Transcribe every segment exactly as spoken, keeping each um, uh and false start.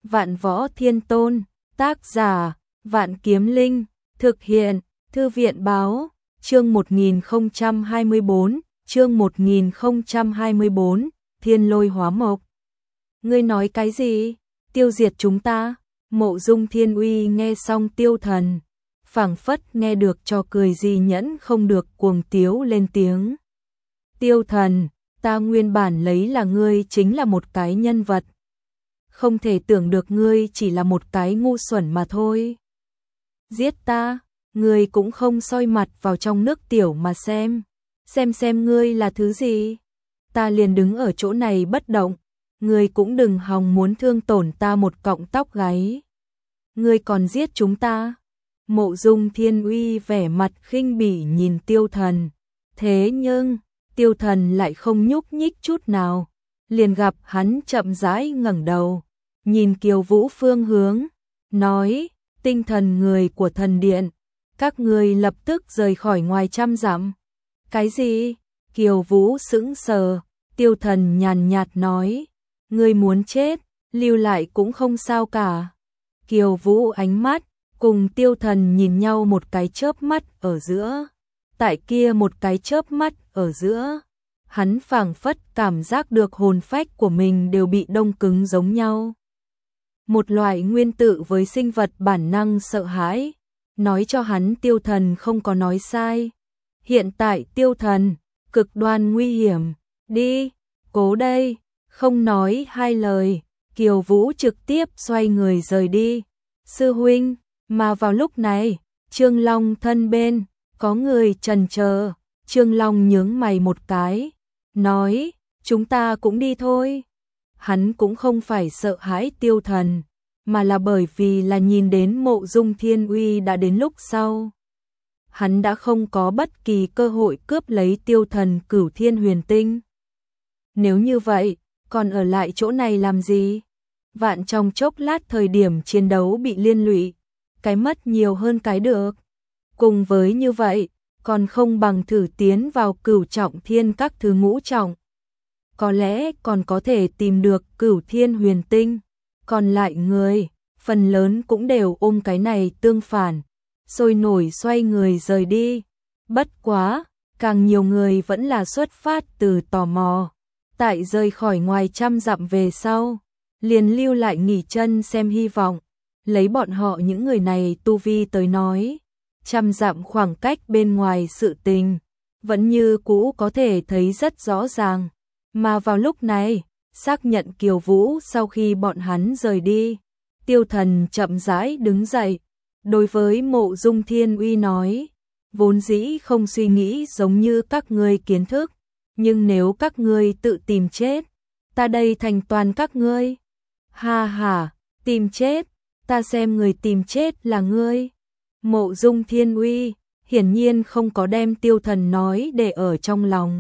Vạn Võ Thiên Tôn, tác giả, Vạn Kiếm Linh, thực hiện, Thư viện báo, chương một nghìn không trăm hai mươi bốn, chương một nghìn không trăm hai mươi bốn, Thiên Lôi Hóa Mộc. Ngươi nói cái gì? Tiêu diệt chúng ta? Mộ Dung Thiên Uy nghe xong Tiêu Thần, phảng phất nghe được cho cười gì nhẫn không được cuồng tiếu lên tiếng. Tiêu Thần, ta nguyên bản lấy là ngươi chính là một cái nhân vật. Không thể tưởng được ngươi chỉ là một cái ngu xuẩn mà thôi. Giết ta, ngươi cũng không soi mặt vào trong nước tiểu mà xem. Xem xem ngươi là thứ gì. Ta liền đứng ở chỗ này bất động. Ngươi cũng đừng hòng muốn thương tổn ta một cọng tóc gáy. Ngươi còn giết chúng ta. Mộ Dung Thiên Uy vẻ mặt khinh bỉ nhìn Tiêu Thần. Thế nhưng, Tiêu Thần lại không nhúc nhích chút nào. Liền gặp hắn chậm rãi ngẩng đầu, nhìn Kiều Vũ phương hướng, nói, tinh thần người của thần điện, các người lập tức rời khỏi ngoài trăm dặm. Cái gì? Kiều Vũ sững sờ, Tiêu Thần nhàn nhạt nói, ngươi muốn chết, lưu lại cũng không sao cả. Kiều Vũ ánh mắt, cùng Tiêu Thần nhìn nhau một cái chớp mắt ở giữa, tại kia một cái chớp mắt ở giữa. Hắn phảng phất cảm giác được hồn phách của mình đều bị đông cứng giống nhau. Một loại nguyên tử với sinh vật bản năng sợ hãi, nói cho hắn Tiêu Thần không có nói sai. Hiện tại Tiêu Thần, cực đoan nguy hiểm, đi, cố đây, không nói hai lời, Kiều Vũ trực tiếp xoay người rời đi. Sư huynh, mà vào lúc này, Trương Long thân bên, có người chần chờ, Trương Long nhướng mày một cái, nói, chúng ta cũng đi thôi. Hắn cũng không phải sợ hãi Tiêu Thần, mà là bởi vì là nhìn đến Mộ Dung Thiên Uy đã đến lúc sau. Hắn đã không có bất kỳ cơ hội cướp lấy Tiêu Thần Cửu Thiên Huyền Tinh. Nếu như vậy, còn ở lại chỗ này làm gì? Vạn trong chốc lát thời điểm chiến đấu bị liên lụy, cái mất nhiều hơn cái được. Cùng với như vậy, còn không bằng thử tiến vào Cửu Trọng Thiên các thứ ngũ trọng. Có lẽ còn có thể tìm được Cửu Thiên Huyền Tinh. Còn lại người, phần lớn cũng đều ôm cái này tương phản, sôi nổi xoay người rời đi. Bất quá, càng nhiều người vẫn là xuất phát từ tò mò. Tại rời khỏi ngoài trăm dặm về sau, liền lưu lại nghỉ chân xem hy vọng. Lấy bọn họ những người này tu vi tới nói, trăm dặm khoảng cách bên ngoài sự tình, vẫn như cũ có thể thấy rất rõ ràng. Mà vào lúc này, xác nhận Kiều Vũ sau khi bọn hắn rời đi, Tiêu Thần chậm rãi đứng dậy, đối với Mộ Dung Thiên Uy nói, vốn dĩ không suy nghĩ giống như các ngươi kiến thức, nhưng nếu các ngươi tự tìm chết, ta đây thành toàn các ngươi. Ha ha, tìm chết, ta xem người tìm chết là ngươi. Mộ Dung Thiên Uy hiển nhiên không có đem Tiêu Thần nói để ở trong lòng.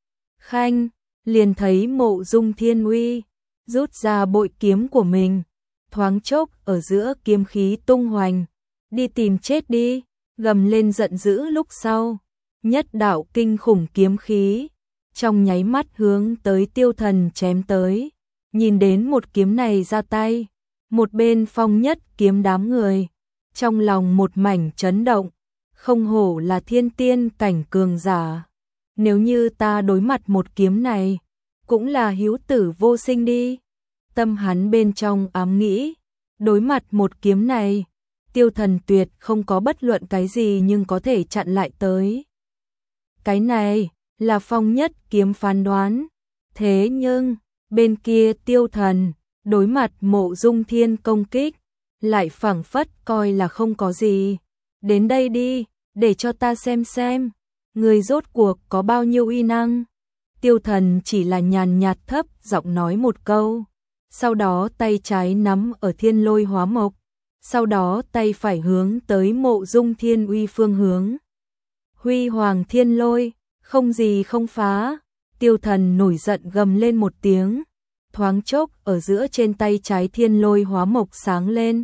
Khanh, liền thấy Mộ Dung Thiên Uy rút ra bội kiếm của mình, thoáng chốc ở giữa kiếm khí tung hoành, đi tìm chết đi, gầm lên giận dữ lúc sau, nhất đạo kinh khủng kiếm khí, trong nháy mắt hướng tới Tiêu Thần chém tới. Nhìn đến một kiếm này ra tay, một bên Phong Nhất Kiếm đám người, trong lòng một mảnh chấn động, không hổ là thiên tiên cảnh cường giả. Nếu như ta đối mặt một kiếm này, cũng là hữu tử vô sinh đi. Tâm hắn bên trong ám nghĩ, đối mặt một kiếm này, Tiêu Thần tuyệt không có bất luận cái gì nhưng có thể chặn lại tới. Cái này là Phong Nhất Kiếm phán đoán. Thế nhưng, bên kia Tiêu Thần, đối mặt Mộ Dung Thiên công kích, lại phảng phất coi là không có gì. Đến đây đi, để cho ta xem xem, người rốt cuộc có bao nhiêu uy năng. Tiêu Thần chỉ là nhàn nhạt thấp giọng nói một câu, sau đó tay trái nắm ở Thiên Lôi Hóa Mộc, sau đó tay phải hướng tới Mộ Dung Thiên Uy phương hướng. Huy Hoàng Thiên Lôi, không gì không phá. Tiêu Thần nổi giận gầm lên một tiếng, thoáng chốc ở giữa trên tay trái Thiên Lôi Hóa Mộc sáng lên.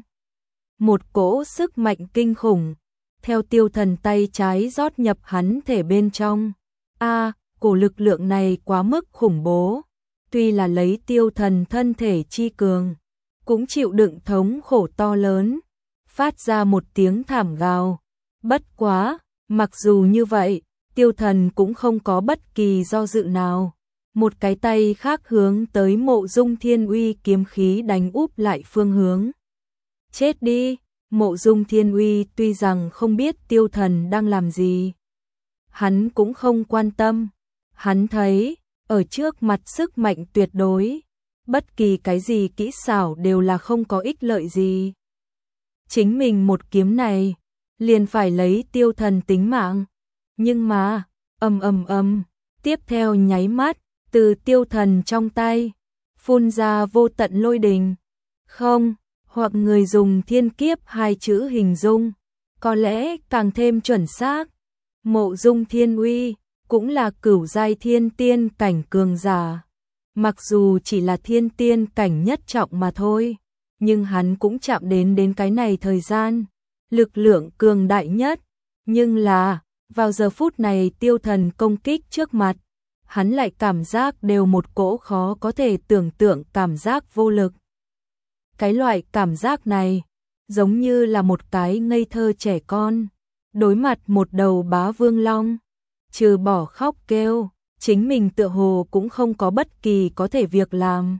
Một cỗ sức mạnh kinh khủng, theo Tiêu Thần tay trái rót nhập hắn thể bên trong. A, cổ lực lượng này quá mức khủng bố, tuy là lấy Tiêu Thần thân thể chi cường, cũng chịu đựng thống khổ to lớn, phát ra một tiếng thảm gào. Bất quá, mặc dù như vậy, Tiêu Thần cũng không có bất kỳ do dự nào. Một cái tay khác hướng tới Mộ Dung Thiên Uy kiếm khí đánh úp lại phương hướng. Chết đi, Mộ Dung Thiên Uy tuy rằng không biết Tiêu Thần đang làm gì, hắn cũng không quan tâm. Hắn thấy, ở trước mặt sức mạnh tuyệt đối, bất kỳ cái gì kỹ xảo đều là không có ích lợi gì. Chính mình một kiếm này, liền phải lấy Tiêu Thần tính mạng. Nhưng mà, ầm ầm ầm, tiếp theo nháy mắt, từ Tiêu Thần trong tay, phun ra vô tận lôi đình. Không, hoặc người dùng thiên kiếp hai chữ hình dung, có lẽ càng thêm chuẩn xác. Mộ Dung Thiên Uy cũng là cửu giai thiên tiên cảnh cường giả. Mặc dù chỉ là thiên tiên cảnh nhất trọng mà thôi, nhưng hắn cũng chạm đến đến cái này thời gian, lực lượng cường đại nhất. Nhưng là, vào giờ phút này Tiêu Thần công kích trước mặt, hắn lại cảm giác đều một cỗ khó có thể tưởng tượng cảm giác vô lực. Cái loại cảm giác này, giống như là một cái ngây thơ trẻ con, đối mặt một đầu bá vương long, trừ bỏ khóc kêu, chính mình tựa hồ cũng không có bất kỳ có thể việc làm.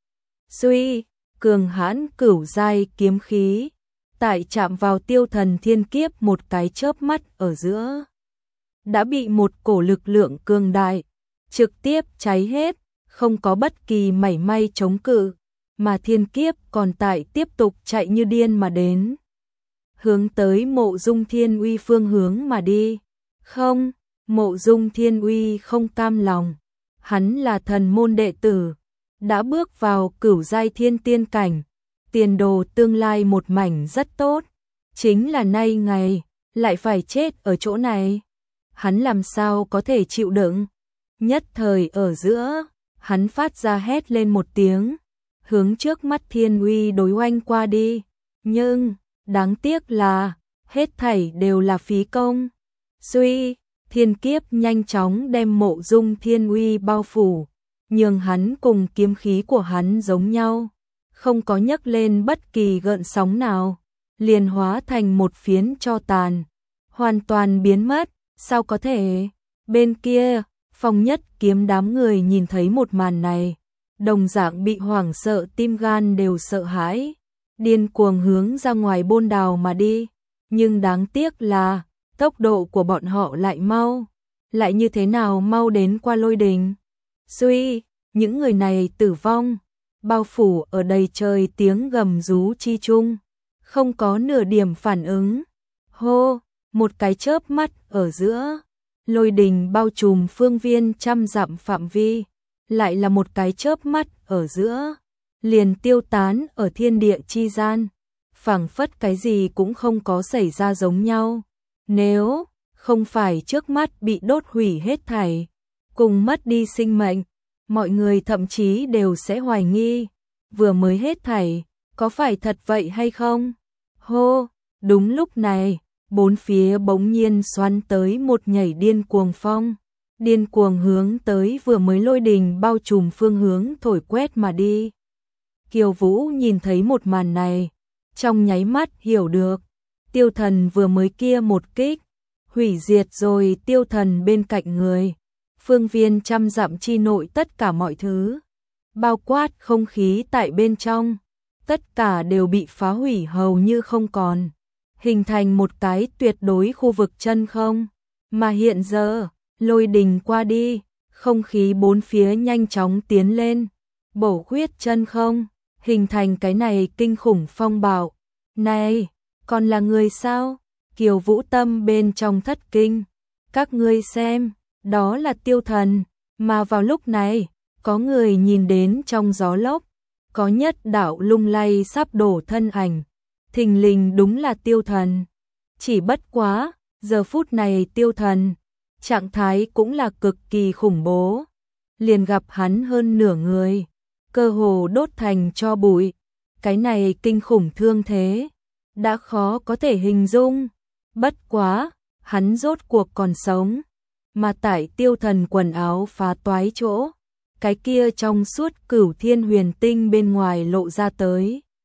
Suy, cường hãn cửu giai kiếm khí, tại chạm vào Tiêu Thần thiên kiếp một cái chớp mắt ở giữa, đã bị một cổ lực lượng cường đại trực tiếp cháy hết, không có bất kỳ mảy may chống cự, mà thiên kiếp còn tại tiếp tục chạy như điên mà đến, hướng tới Mộ Dung Thiên Uy phương hướng mà đi. Không, Mộ Dung Thiên Uy không cam lòng, hắn là thần môn đệ tử, đã bước vào cửu giai thiên tiên cảnh, tiền đồ tương lai một mảnh rất tốt, chính là nay ngày lại phải chết ở chỗ này, hắn làm sao có thể chịu đựng. Nhất thời ở giữa, hắn phát ra hét lên một tiếng, hướng trước mắt Thiên Uy đối oanh qua đi, nhưng đáng tiếc là hết thảy đều là phí công. Suy, thiên kiếp nhanh chóng đem Mộ Dung Thiên Uy bao phủ, nhưng hắn cùng kiếm khí của hắn giống nhau, không có nhấc lên bất kỳ gợn sóng nào, liền hóa thành một phiến tro tàn, hoàn toàn biến mất. Sao có thể? Bên kia, Phong Nhất Kiếm đám người nhìn thấy một màn này, đồng dạng bị hoảng sợ, tim gan đều sợ hãi, điên cuồng hướng ra ngoài bôn đào mà đi. Nhưng đáng tiếc là tốc độ của bọn họ lại mau, lại như thế nào mau đến qua lôi đình. Suy, những người này tử vong, bao phủ ở đầy trời tiếng gầm rú chi chung, không có nửa điểm phản ứng. Hô, một cái chớp mắt ở giữa, lôi đình bao trùm phương viên trăm dặm phạm vi, lại là một cái chớp mắt ở giữa, liền tiêu tán ở thiên địa chi gian, phảng phất cái gì cũng không có xảy ra giống nhau. Nếu không phải trước mắt bị đốt hủy hết thảy, cùng mất đi sinh mệnh, mọi người thậm chí đều sẽ hoài nghi, vừa mới hết thảy, có phải thật vậy hay không? Hô, đúng lúc này, bốn phía bỗng nhiên xoắn tới một nhảy điên cuồng phong, điên cuồng hướng tới vừa mới lôi đình bao trùm phương hướng thổi quét mà đi. Kiều Vũ nhìn thấy một màn này, trong nháy mắt hiểu được, Tiêu Thần vừa mới kia một kích, hủy diệt rồi Tiêu Thần bên cạnh người, phương viên trăm dặm chi nội tất cả mọi thứ, bao quát không khí tại bên trong, tất cả đều bị phá hủy hầu như không còn, hình thành một cái tuyệt đối khu vực chân không. Mà hiện giờ, lôi đình qua đi, không khí bốn phía nhanh chóng tiến lên, bổ khuyết chân không, hình thành cái này kinh khủng phong bạo. Này, còn là người sao? Kiều Vũ tâm bên trong thất kinh. Các ngươi xem, đó là Tiêu Thần, mà vào lúc này, có người nhìn đến trong gió lốc, có nhất đạo lung lay sắp đổ thân ảnh, thình lình đúng là Tiêu Thần. Chỉ bất quá, giờ phút này Tiêu Thần, trạng thái cũng là cực kỳ khủng bố, liền gặp hắn hơn nửa người, cơ hồ đốt thành tro bụi, cái này kinh khủng thương thế, đã khó có thể hình dung. Bất quá, hắn rốt cuộc còn sống, mà tại Tiêu Thần quần áo phá toái chỗ, cái kia trong suốt cửu thiên huyền tinh bên ngoài lộ ra tới,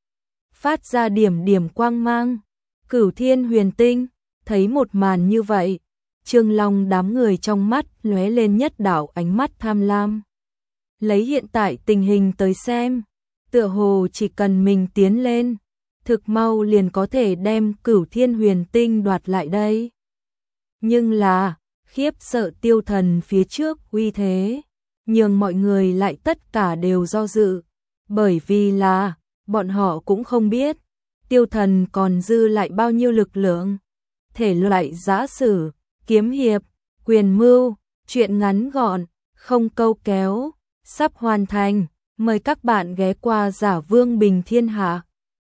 phát ra điểm điểm quang mang. Cửu Thiên Huyền Tinh, thấy một màn như vậy, Trương Long đám người trong mắt lóe lên nhất đạo ánh mắt tham lam. Lấy hiện tại tình hình tới xem, tựa hồ chỉ cần mình tiến lên, thực mau liền có thể đem Cửu Thiên Huyền Tinh đoạt lại đây. Nhưng là, khiếp sợ Tiêu Thần phía trước uy thế, nhưng mọi người lại tất cả đều do dự, bởi vì là, bọn họ cũng không biết, Tiêu Thần còn dư lại bao nhiêu lực lượng. Thể loại giã sử, kiếm hiệp, quyền mưu, truyện ngắn gọn, không câu kéo, sắp hoàn thành, mời các bạn ghé qua Giả Vương Bình Thiên Hạ.